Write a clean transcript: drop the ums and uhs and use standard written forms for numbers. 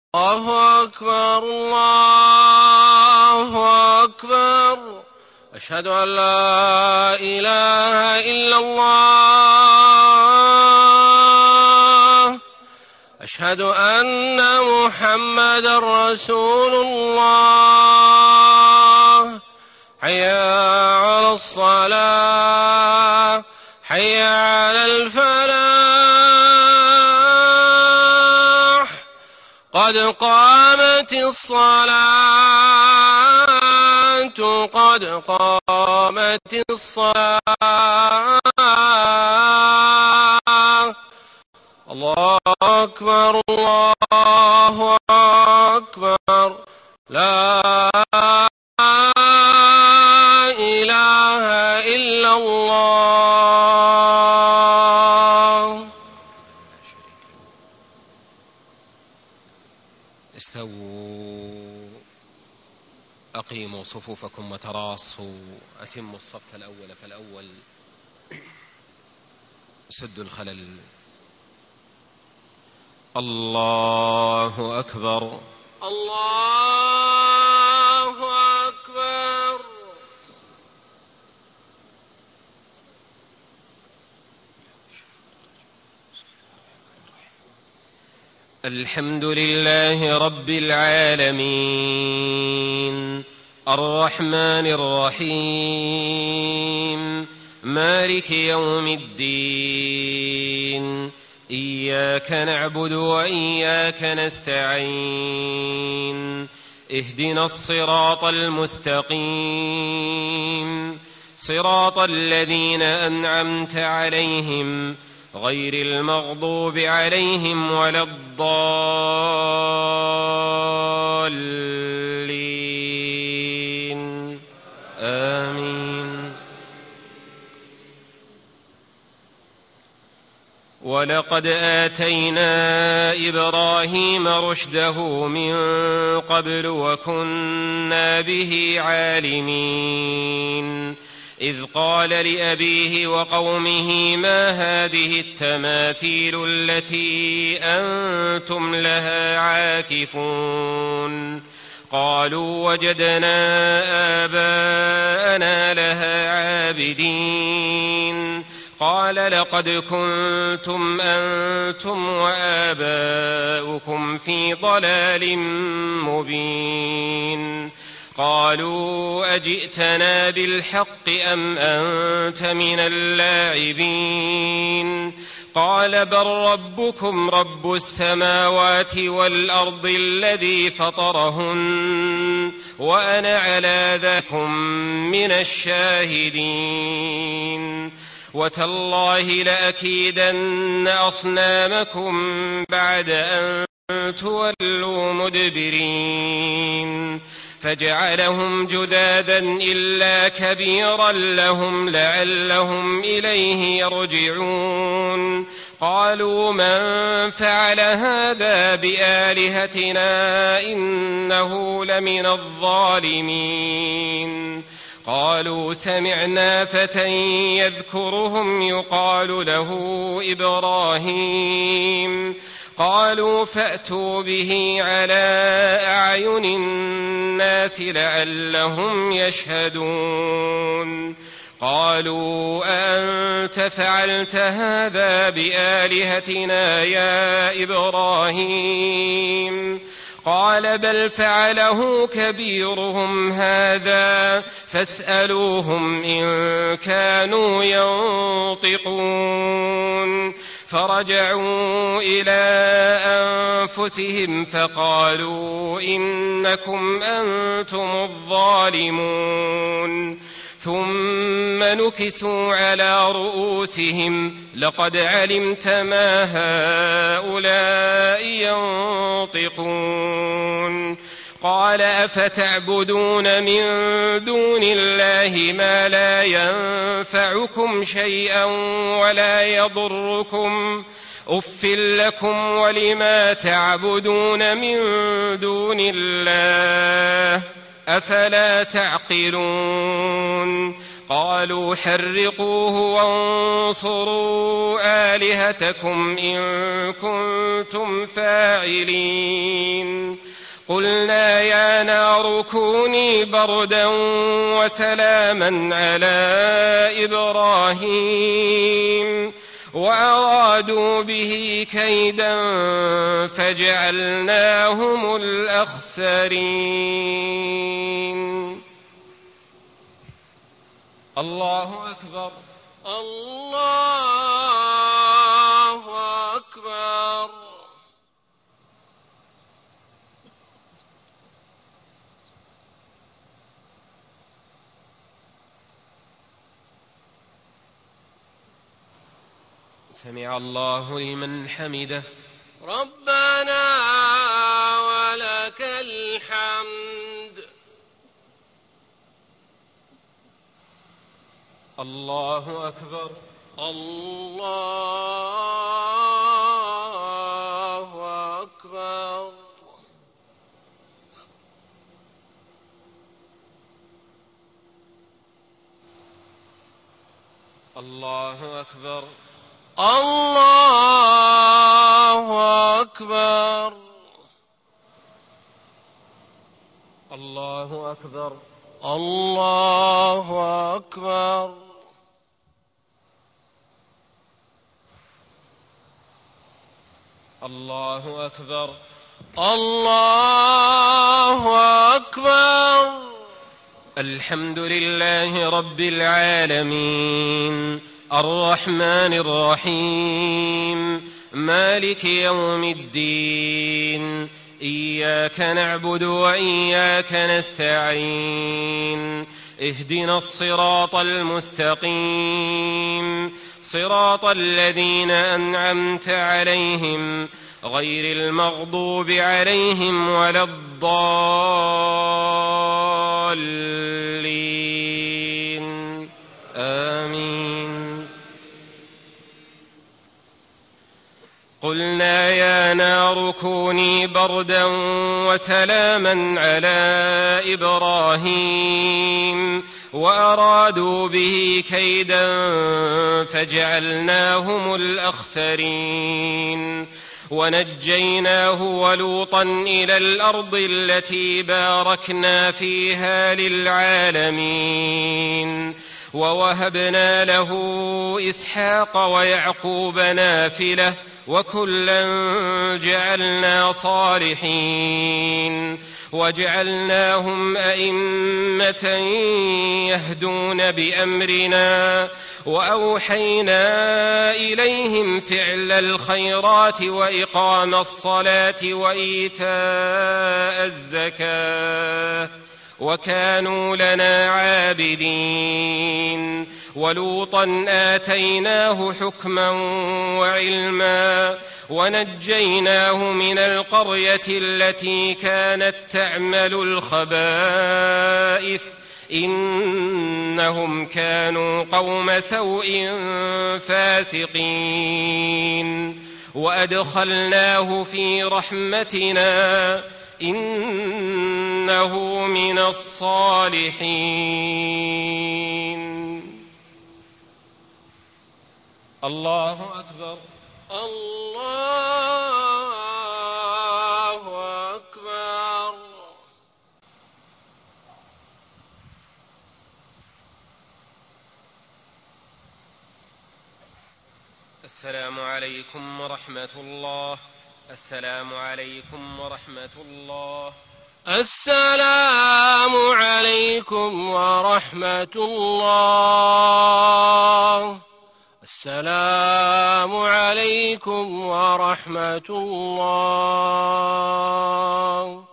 الله أكبر الله أكبر. أشهد أن لا إله إلا الله. أشهد أن محمدا رسول الله. حي على الصلاة حي على الفلاح. قد قامت الصلاة قد قامت الصلاة. الله أكبر الله أكبر. لا إله إلا الله. استووا أقيموا صفوفكم وتراصوا. أتموا الصف الأول فالأول. سدوا الخلل. الله أكبر الله أكبر. الحمد لله رب العالمين الرحمن الرحيم مالك يوم الدين. إياك نعبد وإياك نستعين. اهدنا الصراط المستقيم صراط الذين أنعمت عليهم غير المغضوب عليهم ولا الضالين. آمين. ولقد آتينا إبراهيم رشده من قبل وكنا به عالمين. إذ قال لأبيه وقومه ما هذه التماثيل التي أنتم لها عاكفون؟ قالوا وجدنا آباءنا لها عابدين. قال لقد كنتم أنتم وآباؤكم في ضلال مبين. قالوا أجئتنا بالحق أم أنت من اللاعبين؟ قال بل ربكم رب السماوات والأرض الذي فطرهن وأنا على ذلك من الشاهدين. وتالله لأكيدن أصنامكم بعد أن تولوا مدبرين. فجعلهم جذاذا إلا كبيرا لهم لعلهم إليه يرجعون. قالوا من فعل هذا بآلهتنا إنه لمن الظالمين. قالوا سمعنا فتى يذكرهم يقال له إبراهيم. قالوا فأتوا به على أعين الناس لعلهم يشهدون. قالوا أأنت فعلت هذا بآلهتنا يا إبراهيم؟ قال بل فعله كبيرهم هذا فاسألوهم إن كانوا ينطقون. فرجعوا إلى أنفسهم فقالوا إنكم أنتم الظالمون. ثم نكسوا على رؤوسهم لقد علمت ما هؤلاء ينطقون. قال أفتعبدون من دون الله ما لا ينفعكم شيئا ولا يضركم؟ أف لكم ولما تعبدون من دون الله أفلا تعقلون؟ قالوا حرقوه وانصروا آلهتكم إن كنتم فاعلين. قلنا يا نار كوني بردا وسلاما على إبراهيم وأرادوا به كيدا فجعلناهم الأخسرين. الله أكبر. الله أكبر. سمع الله لمن حمده. ربنا ولك الحمد. الله أكبر. الله أكبر. الله أكبر. الله أكبر. الله أكبر. الله أكبر. الله أكبر. الله أكبر. الحمد لله رب العالمين الرحمن الرحيم مالك يوم الدين إياك نعبد وإياك نستعين اهدنا الصراط المستقيم صراط الذين أنعمت عليهم غير المغضوب عليهم ولا الضالين آمين. قلنا يا نار كوني بردا وسلاما على إبراهيم وأرادوا به كيدا فجعلناهم الأخسرين ونجيناه ولوطا إلى الأرض التي باركنا فيها للعالمين ووهبنا له إسحاق ويعقوب نافلة وكلا جعلنا صالحين وجعلناهم أئمة يهدون بأمرنا وأوحينا إليهم فعل الخيرات وإقام الصلاة وإيتاء الزكاة وكانوا لنا عابدين. ولوطا آتيناه حكما وعلما ونجيناه من القرية التي كانت تعمل الخبائث إنهم كانوا قوم سوء فاسقين وأدخلناه في رحمتنا إنه من الصالحين. الله أكبر. الله أكبر. السلام عليكم ورحمة الله. السلام عليكم ورحمة الله. السلام عليكم ورحمة الله. السلام عليكم ورحمة الله.